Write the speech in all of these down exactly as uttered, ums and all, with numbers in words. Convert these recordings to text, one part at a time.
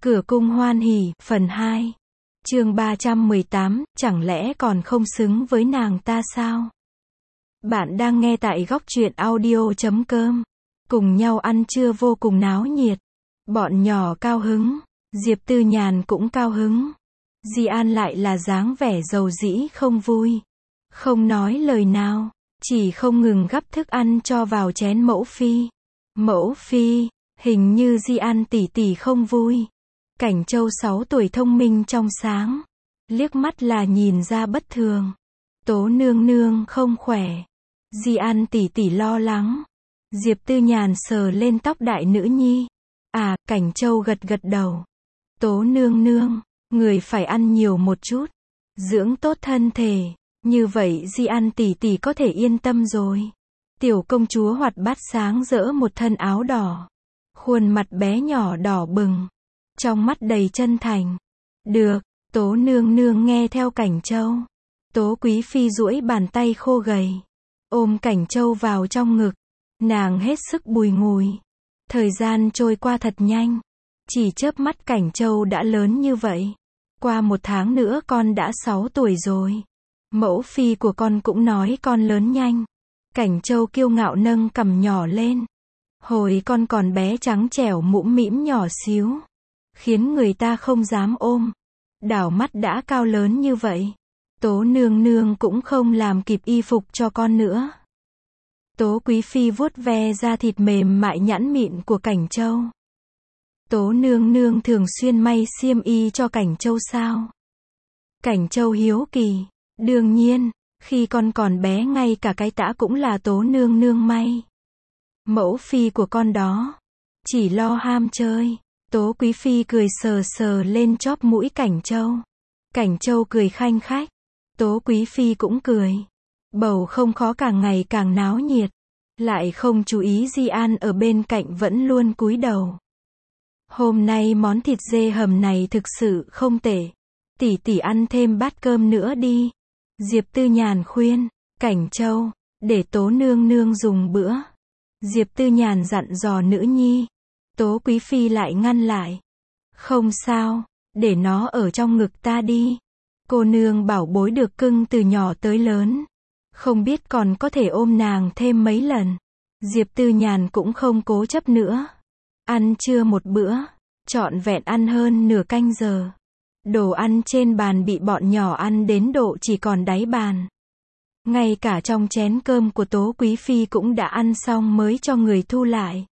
Cửa cung hoan hỉ, phần hai. Chương ba trăm mười tám, chẳng lẽ còn không xứng với nàng ta sao? Bạn đang nghe tại góc truyện audio chấm com. Cùng nhau ăn trưa vô cùng náo nhiệt. Bọn nhỏ cao hứng, Diệp Tư Nhàn cũng cao hứng. Di An lại là dáng vẻ dầu dĩ không vui. Không nói lời nào, chỉ không ngừng gắp thức ăn cho vào chén Mẫu Phi. Mẫu Phi, hình như Di An tỷ tỷ không vui. Cảnh Châu sáu tuổi thông minh trong sáng, liếc mắt là nhìn ra bất thường. Tố nương nương không khỏe. Di An tỷ tỷ lo lắng. Diệp Tư Nhàn sờ lên tóc đại nữ nhi. À, Cảnh Châu gật gật đầu. Tố nương nương, người phải ăn nhiều một chút, dưỡng tốt thân thể, như vậy Di An tỷ tỷ có thể yên tâm rồi. Tiểu công chúa hoạt bát sáng rỡ một thân áo đỏ, khuôn mặt bé nhỏ đỏ bừng, trong mắt đầy chân thành. Được, Tố nương nương nghe theo Cảnh Châu. Tố Quý Phi duỗi bàn tay khô gầy, ôm Cảnh Châu vào trong ngực, nàng hết sức bùi ngùi. Thời gian trôi qua thật nhanh, chỉ chớp mắt Cảnh Châu đã lớn như vậy. Qua một tháng nữa con đã sáu tuổi rồi. Mẫu phi của con cũng nói con lớn nhanh. Cảnh Châu kiêu ngạo nâng cằm nhỏ lên. Hồi con còn bé trắng trẻo mũm mĩm nhỏ xíu, khiến người ta không dám ôm. Đảo mắt đã cao lớn như vậy. Tố nương nương cũng không làm kịp y phục cho con nữa. Tố Quý Phi vuốt ve da thịt mềm mại nhẵn mịn của Cảnh Châu. Tố nương nương thường xuyên may xiêm y cho Cảnh Châu sao? Cảnh Châu hiếu kỳ. Đương nhiên, khi con còn bé ngay cả cái tã cũng là Tố nương nương may. Mẫu phi của con đó chỉ lo ham chơi. Tố Quý Phi cười sờ sờ lên chóp mũi Cảnh Châu. Cảnh Châu cười khanh khách. Tố Quý Phi cũng cười. Bầu không khó càng ngày càng náo nhiệt. Lại không chú ý Di An ở bên cạnh vẫn luôn cúi đầu. Hôm nay món thịt dê hầm này thực sự không tệ. Tỷ tỷ ăn thêm bát cơm nữa đi. Diệp Tư Nhàn khuyên. Cảnh Châu, để Tố nương nương dùng bữa. Diệp Tư Nhàn dặn dò nữ nhi. Tố Quý Phi lại ngăn lại. Không sao, để nó ở trong ngực ta đi. Cô nương bảo bối được cưng từ nhỏ tới lớn. Không biết còn có thể ôm nàng thêm mấy lần. Diệp Tư Nhàn cũng không cố chấp nữa. Ăn trưa một bữa, trọn vẹn ăn hơn nửa canh giờ. Đồ ăn trên bàn bị bọn nhỏ ăn đến độ chỉ còn đáy bàn. Ngay cả trong chén cơm của Tố Quý Phi cũng đã ăn xong mới cho người thu lại.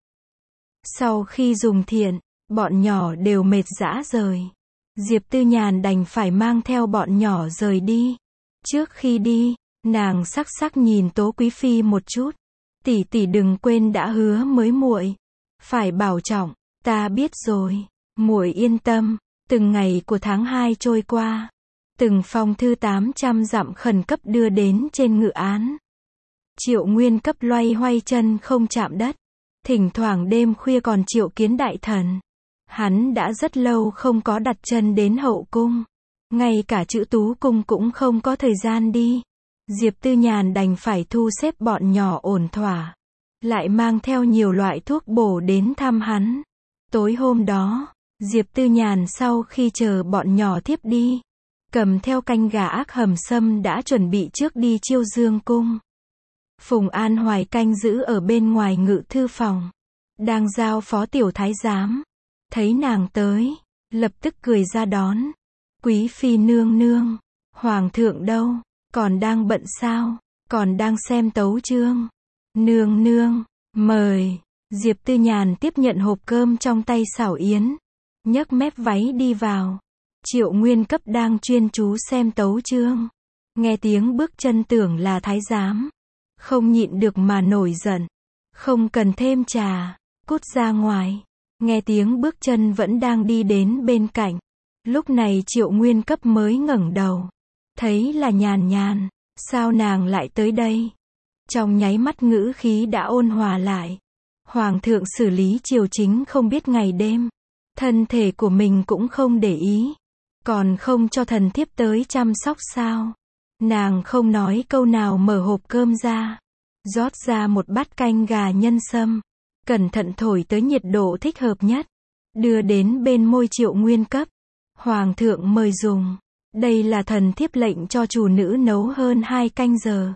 Sau khi dùng thiện, bọn nhỏ đều mệt rã rời. Diệp Tư Nhàn đành phải mang theo bọn nhỏ rời đi. Trước khi đi, nàng sắc sắc nhìn Tố Quý Phi một chút. Tỷ tỷ đừng quên đã hứa mới muội, phải bảo trọng. Ta biết rồi, muội yên tâm. Từng ngày của tháng hai trôi qua, từng phong thư tám trăm dặm khẩn cấp đưa đến trên ngự án. Triệu Nguyên cấp loay hoay chân không chạm đất. Thỉnh thoảng đêm khuya còn triệu kiến đại thần. Hắn đã rất lâu không có đặt chân đến hậu cung. Ngay cả chữ tú cung cũng không có thời gian đi. Diệp Tư Nhàn đành phải thu xếp bọn nhỏ ổn thỏa. Lại mang theo nhiều loại thuốc bổ đến thăm hắn. Tối hôm đó, Diệp Tư Nhàn sau khi chờ bọn nhỏ thiếp đi, cầm theo canh gà ác hầm sâm đã chuẩn bị trước đi Chiêu Dương cung. Phùng An Hoài canh giữ ở bên ngoài ngự thư phòng, đang giao phó tiểu thái giám. Thấy nàng tới, lập tức cười ra đón. Quý Phi nương nương, Hoàng thượng đâu? Còn đang bận sao? Còn đang xem tấu chương. Nương nương, mời. Diệp Tư Nhàn tiếp nhận hộp cơm trong tay Xảo Yến, nhấc mép váy đi vào. Triệu Nguyên cấp đang chuyên chú xem tấu chương. Nghe tiếng bước chân tưởng là thái giám. Không nhịn được mà nổi giận. Không cần thêm trà, cút ra ngoài. Nghe tiếng bước chân vẫn đang đi đến bên cạnh. Lúc này Triệu Nguyên cấp mới ngẩng đầu. Thấy là Nhàn Nhàn. Sao nàng lại tới đây? Trong nháy mắt ngữ khí đã ôn hòa lại. Hoàng thượng xử lý triều chính không biết ngày đêm. Thân thể của mình cũng không để ý. Còn không cho thần thiếp tới chăm sóc sao? Nàng không nói câu nào mở hộp cơm ra. Rót ra một bát canh gà nhân sâm. Cẩn thận thổi tới nhiệt độ thích hợp nhất. đưa đến bên môi Triệu Nguyên Cấp. Hoàng thượng mời dùng. Đây là thần thiếp lệnh cho chủ nữ nấu hơn hai canh giờ.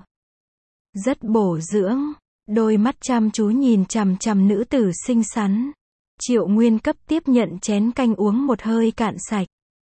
Rất bổ dưỡng. Đôi mắt chăm chú nhìn chằm chằm nữ tử xinh xắn. Triệu Nguyên Cấp tiếp nhận chén canh uống một hơi cạn sạch.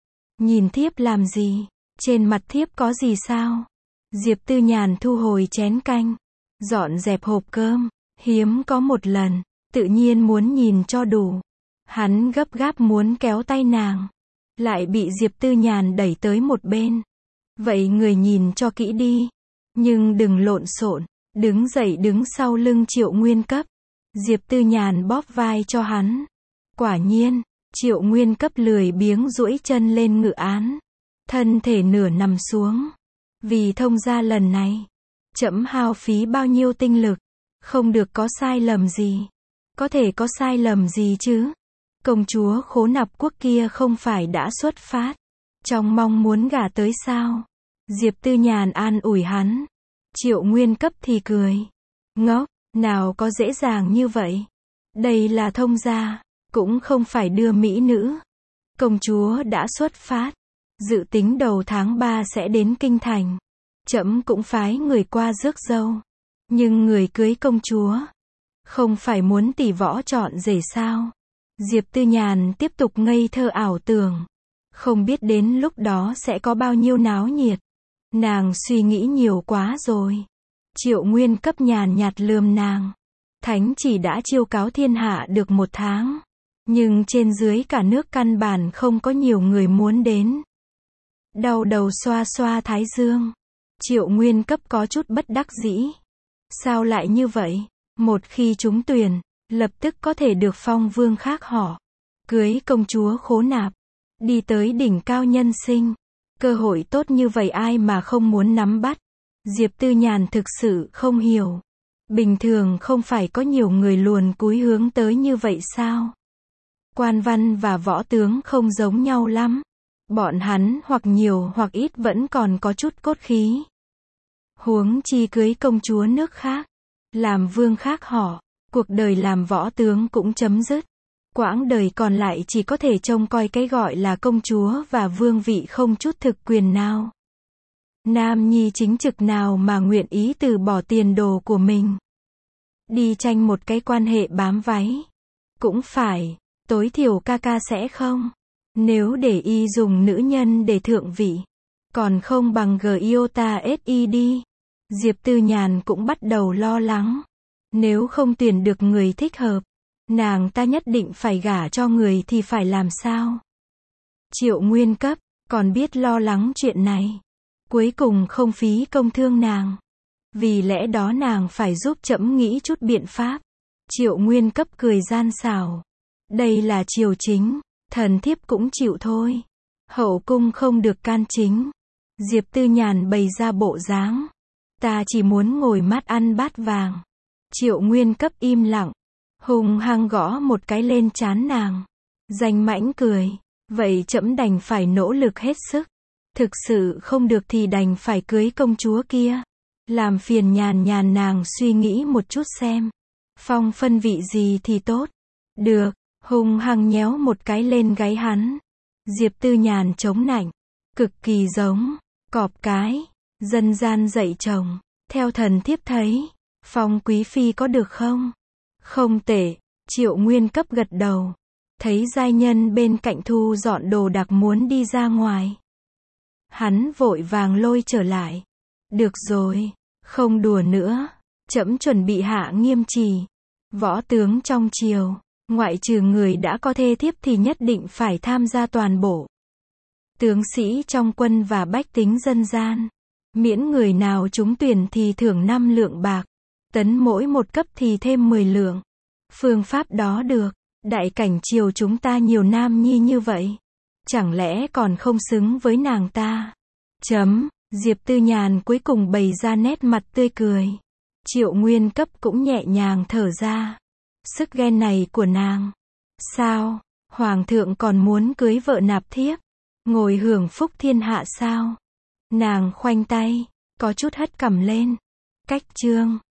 Nhìn thiếp làm gì? Trên mặt thiếp có gì sao? Diệp Tư Nhàn thu hồi chén canh. Dọn dẹp hộp cơm. Hiếm có một lần. Tự nhiên muốn nhìn cho đủ. Hắn gấp gáp muốn kéo tay nàng. Lại bị Diệp Tư Nhàn đẩy tới một bên. Vậy người nhìn cho kỹ đi. Nhưng đừng lộn xộn. Đứng dậy đứng sau lưng Triệu Nguyên Cấp. Diệp Tư Nhàn bóp vai cho hắn. Quả nhiên, Triệu Nguyên Cấp lười biếng duỗi chân lên ngự án. Thân thể nửa nằm xuống. Vì thông gia lần này, trẫm hao phí bao nhiêu tinh lực. Không được có sai lầm gì. Có thể có sai lầm gì chứ? Công chúa Khố Nạp Quốc kia không phải đã xuất phát trong mong muốn gả tới sao? Diệp Tư Nhàn an ủi hắn. Triệu Nguyên Cấp thì cười. Ngốc, nào có dễ dàng như vậy. Đây là thông gia, cũng không phải đưa mỹ nữ. Công chúa đã xuất phát, dự tính đầu tháng ba sẽ đến kinh thành. Trẫm cũng phái người qua rước dâu. Nhưng người cưới công chúa, không phải muốn tỷ võ chọn rể sao? Diệp Tư Nhàn tiếp tục ngây thơ ảo tưởng. Không biết đến lúc đó sẽ có bao nhiêu náo nhiệt. Nàng suy nghĩ nhiều quá rồi. Triệu Nguyên Cấp nhàn nhạt lườm nàng. Thánh chỉ đã chiêu cáo thiên hạ được một tháng. Nhưng trên dưới cả nước căn bản không có nhiều người muốn đến. Đau đầu xoa xoa thái dương. Triệu Nguyên Cấp có chút bất đắc dĩ. Sao lại như vậy? Một khi trúng tuyển, lập tức có thể được phong vương khác họ. Cưới công chúa Khố Nạp. Đi tới đỉnh cao nhân sinh. Cơ hội tốt như vậy ai mà không muốn nắm bắt. Diệp Tư Nhàn thực sự không hiểu. Bình thường không phải có nhiều người luồn cúi hướng tới như vậy sao? Quan văn và võ tướng không giống nhau lắm. Bọn hắn hoặc nhiều hoặc ít vẫn còn có chút cốt khí. Huống chi cưới công chúa nước khác. Làm vương khác họ. Cuộc đời làm võ tướng cũng chấm dứt. Quãng đời còn lại chỉ có thể trông coi cái gọi là công chúa và vương vị không chút thực quyền nào. Nam nhi chính trực nào mà nguyện ý từ bỏ tiền đồ của mình. Đi tranh một cái quan hệ bám váy. Cũng phải, tối thiểu ca ca sẽ không. Nếu để y dùng nữ nhân để thượng vị, còn không bằng Giota Si đi. Diệp Tư Nhàn cũng bắt đầu lo lắng. Nếu không tuyển được người thích hợp, nàng ta nhất định phải gả cho người thì phải làm sao? Triệu Nguyên Cấp, còn biết lo lắng chuyện này. Cuối cùng không phí công thương nàng. Vì lẽ đó nàng phải giúp trẫm nghĩ chút biện pháp. Triệu Nguyên Cấp cười gian xảo. Đây là triều chính, thần thiếp cũng chịu thôi. Hậu cung không được can chính. Diệp Tư Nhàn bày ra bộ dáng. Ta chỉ muốn ngồi mát ăn bát vàng. Triệu Nguyên Cấp im lặng. Hùng hăng gõ một cái lên trán nàng. Danh mãnh cười. Vậy trẫm đành phải nỗ lực hết sức. Thực sự không được thì đành phải cưới công chúa kia. Làm phiền Nhàn Nhàn nàng suy nghĩ một chút xem. Phong phân vị gì thì tốt. Được. Hùng hăng nhéo một cái lên gáy hắn. Diệp Tư Nhàn chống nạnh. Cực kỳ giống cọp cái. Dân gian dạy chồng. Theo thần thiếp thấy, Phong quý phi có được không? Không tệ. Triệu Nguyên Cấp gật đầu. Thấy giai nhân bên cạnh thu dọn đồ đạc muốn đi ra ngoài. Hắn vội vàng lôi trở lại. Được rồi, không đùa nữa. Trẫm chuẩn bị hạ nghiêm trì. Võ tướng trong triều, ngoại trừ người đã có thê thiếp thì nhất định phải tham gia toàn bộ. Tướng sĩ trong quân và bách tính dân gian. Miễn người nào trúng tuyển thì thưởng năm lượng bạc. Tấn mỗi một cấp thì thêm mười lượng. Phương pháp đó được. Đại cảnh triều chúng ta nhiều nam nhi như vậy. Chẳng lẽ còn không xứng với nàng ta? Chấm. Diệp Tư Nhàn cuối cùng bày ra nét mặt tươi cười. Triệu Nguyên Cấp cũng nhẹ nhàng thở ra. Sức ghen này của nàng. Sao? Hoàng thượng còn muốn cưới vợ nạp thiếp. Ngồi hưởng phúc thiên hạ sao? Nàng khoanh tay. Có chút hất cằm lên. Cách chương.